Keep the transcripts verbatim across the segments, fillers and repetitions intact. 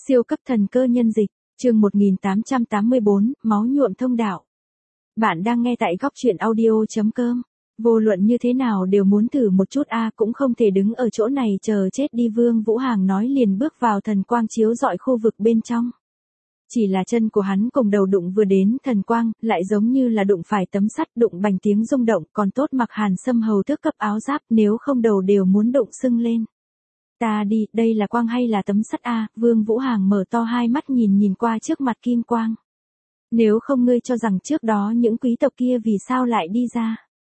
Siêu cấp thần cơ nhân dịch, chương một nghìn tám trăm tám mươi bốn, máu nhuộm thông đạo. Bạn đang nghe tại góc truyện audio.com. Vô luận như thế nào đều muốn thử một chút a, cũng không thể đứng ở chỗ này chờ chết đi. Vương Vũ Hàng nói liền bước vào thần quang chiếu rọi khu vực bên trong. Chỉ là chân của hắn cùng đầu đụng vừa đến thần quang, lại giống như là đụng phải tấm sắt, đụng bành tiếng rung động, còn tốt mặc Hàn Sâm hầu tước cấp áo giáp, nếu không đầu đều muốn đụng sưng lên. Ta đi, đây là quang hay là tấm sắt a? Vương Vũ Hàng mở to hai mắt nhìn nhìn qua trước mặt kim quang. Nếu không ngươi cho rằng trước đó những quý tộc kia vì sao lại đi ra?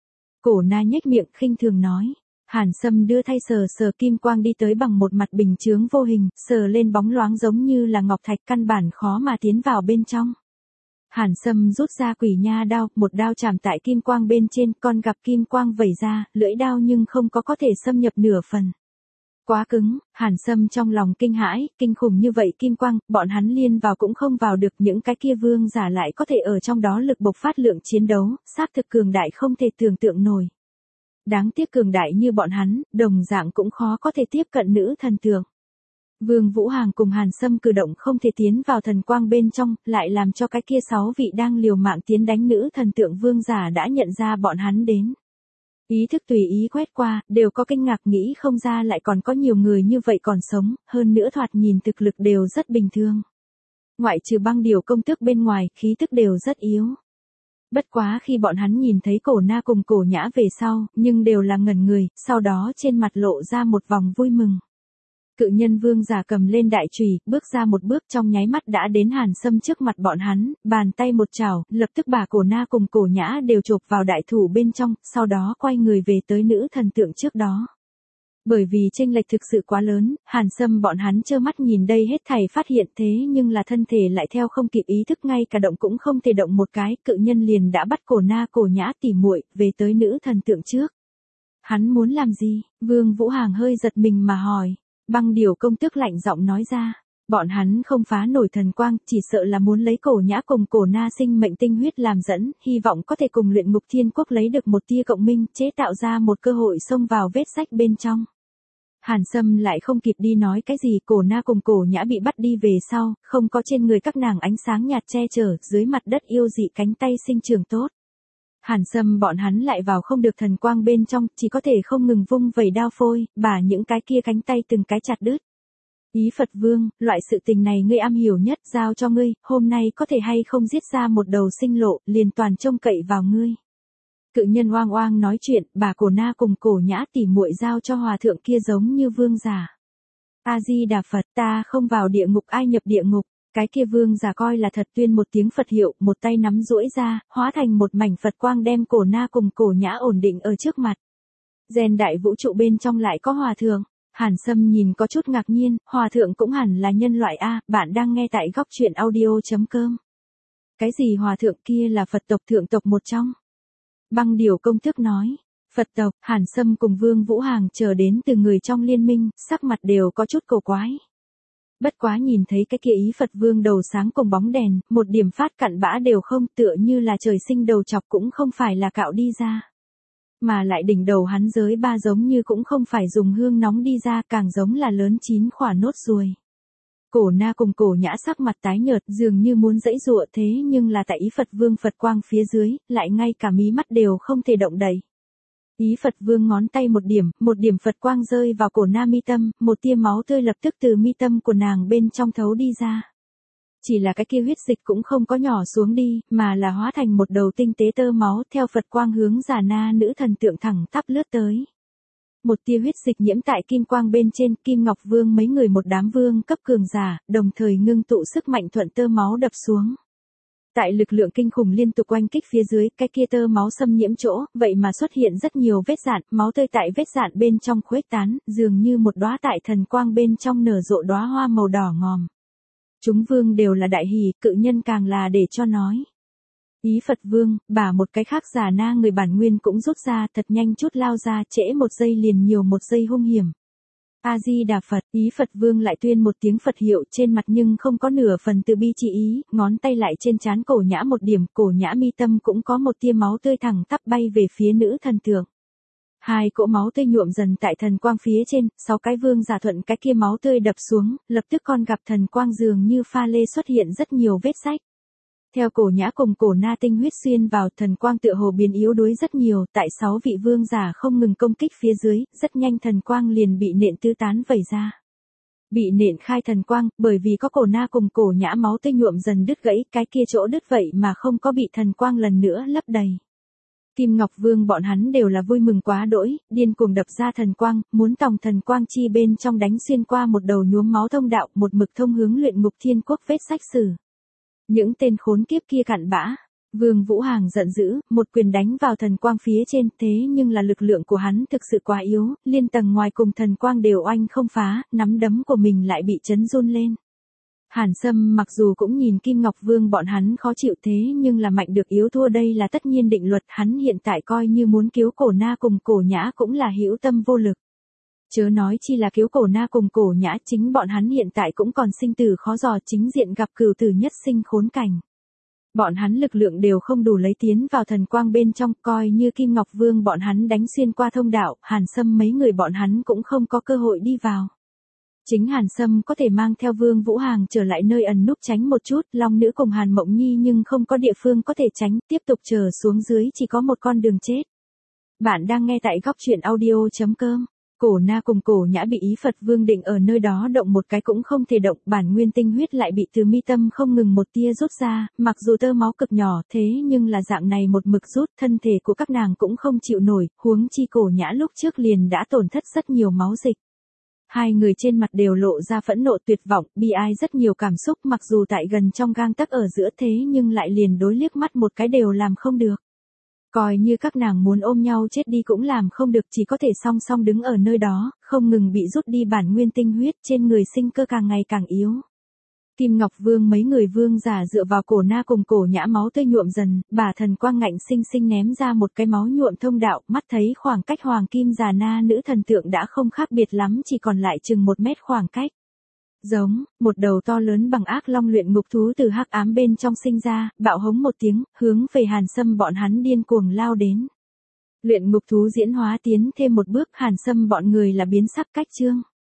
Cổ Na nhếch miệng khinh thường nói. Hàn Sâm đưa tay sờ sờ kim quang đi tới bằng một mặt bình chướng vô hình, sờ lên bóng loáng giống như là ngọc thạch, căn bản khó mà tiến vào bên trong. Hàn Sâm rút ra quỷ nha đao, một đao chạm tại kim quang bên trên, con gặp kim quang vẩy ra, lưỡi đao nhưng không có có thể xâm nhập nửa phần. Quá cứng, Hàn Sâm trong lòng kinh hãi, kinh khủng như vậy kim quang, bọn hắn liên vào cũng không vào được, những cái kia vương giả lại có thể ở trong đó lực bộc phát lượng chiến đấu, xác thực cường đại không thể tưởng tượng nổi. Đáng tiếc cường đại như bọn hắn, đồng dạng cũng khó có thể tiếp cận nữ thần tượng. Vương Vũ Hàng cùng Hàn Sâm cử động không thể tiến vào thần quang bên trong, lại làm cho cái kia sáu vị đang liều mạng tiến đánh nữ thần tượng vương giả đã nhận ra bọn hắn đến. Ý thức tùy ý quét qua, đều có kinh ngạc nghĩ không ra lại còn có nhiều người như vậy còn sống, hơn nữa thoạt nhìn thực lực đều rất bình thường. Ngoại trừ Băng Điểu công tước bên ngoài, khí tức đều rất yếu. Bất quá khi bọn hắn nhìn thấy Cổ Na cùng Cổ Nhã về sau, nhưng đều là ngẩn người, sau đó trên mặt lộ ra một vòng vui mừng. Cự nhân vương giả cầm lên đại chùy, bước ra một bước trong nháy mắt đã đến Hàn Sâm trước mặt bọn hắn, bàn tay một chảo, lập tức bà Cổ Na cùng Cổ Nhã đều chộp vào đại thủ bên trong, sau đó quay người về tới nữ thần tượng trước đó. Bởi vì chênh lệch thực sự quá lớn, Hàn Sâm bọn hắn trơ mắt nhìn đây hết thảy phát hiện thế nhưng là thân thể lại theo không kịp ý thức, ngay cả động cũng không thể động một cái, cự nhân liền đã bắt Cổ Na Cổ Nhã tỉ muội về tới nữ thần tượng trước. Hắn muốn làm gì? Vương Vũ Hàng hơi giật mình mà hỏi. Băng Điểu công tước lạnh giọng nói ra, bọn hắn không phá nổi thần quang, chỉ sợ là muốn lấy Cổ Nhã cùng Cổ Na sinh mệnh tinh huyết làm dẫn, hy vọng có thể cùng Luyện Ngục Thiên Quốc lấy được một tia cộng minh, chế tạo ra một cơ hội xông vào vết rách bên trong. Hàn Sâm lại không kịp đi nói cái gì, Cổ Na cùng Cổ Nhã bị bắt đi về sau, không có trên người các nàng ánh sáng nhạt che chở, dưới mặt đất yêu dị cánh tay sinh trưởng tốt. Hàn Sâm bọn hắn lại vào không được thần quang bên trong, chỉ có thể không ngừng vung vẩy đao phôi, bả những cái kia cánh tay từng cái chặt đứt. Ý Phật Vương, loại sự tình này ngươi am hiểu nhất, giao cho ngươi, hôm nay có thể hay không giết ra một đầu sinh lộ, liền toàn trông cậy vào ngươi. Cự nhân oang oang nói chuyện, bà Cổ Na cùng Cổ Nhã tỉ muội giao cho hòa thượng kia giống như vương giả. A Di Đà Phật, ta không vào địa ngục ai nhập địa ngục. Cái kia vương giả coi là thật tuyên một tiếng Phật hiệu, một tay nắm duỗi ra, hóa thành một mảnh Phật quang đem Cổ Na cùng Cổ Nhã ổn định ở trước mặt. Gen đại vũ trụ bên trong lại có hòa thượng. Hàn Sâm nhìn có chút ngạc nhiên, hòa thượng cũng hẳn là nhân loại a, bạn đang nghe tại góc truyện audio.com. Cái gì hòa thượng kia là Phật tộc thượng tộc một trong? Băng Điểu công tước nói. Phật tộc, Hàn Sâm cùng Vương Vũ Hàng chờ đến từ người trong liên minh, sắc mặt đều có chút cổ quái. Bất quá nhìn thấy cái kia Ý Phật Vương đầu sáng cùng bóng đèn, một điểm phát cặn bã đều không, tựa như là trời sinh đầu chọc cũng không phải là cạo đi ra. Mà lại đỉnh đầu hắn giới ba giống như cũng không phải dùng hương nóng đi ra, càng giống là lớn chín khỏa nốt ruồi. Cổ Na cùng Cổ Nhã sắc mặt tái nhợt, dường như muốn giãy giụa, thế nhưng là tại Ý Phật Vương Phật quang phía dưới, lại ngay cả mí mắt đều không thể động đậy. Ý Phật Vương ngón tay một điểm, một điểm Phật quang rơi vào Cổ Na mi tâm, một tia máu tươi lập tức từ mi tâm của nàng bên trong thấu đi ra. Chỉ là cái kia huyết dịch cũng không có nhỏ xuống đi, mà là hóa thành một đầu tinh tế tơ máu theo Phật quang hướng Già Na nữ thần tượng thẳng tắp lướt tới. Một tia huyết dịch nhiễm tại kim quang bên trên, Kim Ngọc Vương mấy người một đám vương cấp cường giả, đồng thời ngưng tụ sức mạnh thuận tơ máu đập xuống. Tại lực lượng kinh khủng liên tục oanh kích phía dưới, cái kia tơ máu xâm nhiễm chỗ, vậy mà xuất hiện rất nhiều vết rạn, máu tươi tại vết rạn bên trong khuếch tán, dường như một đóa tại thần quang bên trong nở rộ đóa hoa màu đỏ ngòm. Chúng vương đều là đại hỉ, cự nhân càng là để cho nói. Ý Phật Vương, bà một cái khác Già Na người bản nguyên cũng rút ra, thật nhanh chút lao ra, trễ một giây liền nhiều một giây hung hiểm. A Di Đà Phật, Ý Phật Vương lại tuyên một tiếng Phật hiệu, trên mặt nhưng không có nửa phần từ bi chi ý, ngón tay lại trên trán Cổ Nhã một điểm, Cổ Nhã mi tâm cũng có một tia máu tươi thẳng tắp bay về phía nữ thần tượng. Hai cỗ máu tươi nhuộm dần tại thần quang phía trên, sáu cái vương giả thuận cái kia máu tươi đập xuống, lập tức con gặp thần quang dường như pha lê xuất hiện rất nhiều vết rách. Theo cổ nhã cùng cổ na tinh huyết xuyên vào, thần quang tựa hồ biến yếu đuối rất nhiều, tại sáu vị vương giả không ngừng công kích phía dưới, rất nhanh thần quang liền bị nện tứ tán vẩy ra. Bị nện khai thần quang, bởi vì có cổ na cùng cổ nhã máu tươi nhuộm dần đứt gãy, cái kia chỗ đứt vậy mà không có bị thần quang lần nữa lấp đầy. Kim Ngọc Vương bọn hắn đều là vui mừng quá đỗi, điên cuồng đập ra thần quang, muốn tòng thần quang chi bên trong đánh xuyên qua một đầu nhuốm máu thông đạo, một mực thông hướng luyện ngục thiên quốc vết sách sử. Những tên khốn kiếp kia cặn bã. Vương Vũ Hàng giận dữ, một quyền đánh vào thần quang phía trên, thế nhưng là lực lượng của hắn thực sự quá yếu, liên tầng ngoài cùng thần quang đều oanh không phá, nắm đấm của mình lại bị chấn run lên. Hàn Sâm mặc dù cũng nhìn Kim Ngọc Vương bọn hắn khó chịu thế nhưng là mạnh được yếu thua đây là tất nhiên định luật, hắn hiện tại coi như muốn cứu cổ na cùng cổ nhã cũng là hữu tâm vô lực. Chớ nói chi là cứu cổ na cùng cổ nhã, chính bọn hắn hiện tại cũng còn sinh tử khó dò, chính diện gặp cửu tử nhất sinh khốn cảnh. Bọn hắn lực lượng đều không đủ lấy tiến vào thần quang bên trong, coi như Kim Ngọc Vương bọn hắn đánh xuyên qua thông đạo, Hàn Sâm mấy người bọn hắn cũng không có cơ hội đi vào. Chính Hàn Sâm có thể mang theo Vương Vũ Hàng trở lại nơi ẩn núp tránh một chút, Long Nữ cùng Hàn Mộng Nhi nhưng không có địa phương có thể tránh, tiếp tục chờ xuống dưới chỉ có một con đường chết. Bạn đang nghe tại góc truyện audio chấm com. Cổ na cùng cổ nhã bị ý Phật Vương định ở nơi đó động một cái cũng không thể động, bản nguyên tinh huyết lại bị từ mi tâm không ngừng một tia rút ra, mặc dù tơ máu cực nhỏ thế nhưng là dạng này một mực rút, thân thể của các nàng cũng không chịu nổi, huống chi cổ nhã lúc trước liền đã tổn thất rất nhiều máu dịch. Hai người trên mặt đều lộ ra phẫn nộ tuyệt vọng, bi ai rất nhiều cảm xúc, mặc dù tại gần trong gang tấc ở giữa thế nhưng lại liền đối liếc mắt một cái đều làm không được. Coi như các nàng muốn ôm nhau chết đi cũng làm không được, chỉ có thể song song đứng ở nơi đó, không ngừng bị rút đi bản nguyên tinh huyết, trên người sinh cơ càng ngày càng yếu. Kim Ngọc Vương mấy người vương giả dựa vào cổ na cùng cổ nhã máu tươi nhuộm dần, bà thần quang ngạnh sinh sinh ném ra một cái máu nhuộm thông đạo, mắt thấy khoảng cách hoàng kim già na nữ thần tượng đã không khác biệt lắm, chỉ còn lại chừng một mét khoảng cách. Giống, một đầu to lớn bằng ác long luyện ngục thú từ hắc ám bên trong sinh ra, bạo hống một tiếng, hướng về Hàn Sâm bọn hắn điên cuồng lao đến. Luyện ngục thú diễn hóa tiến thêm một bước, Hàn Sâm bọn người là biến sắc cách chương.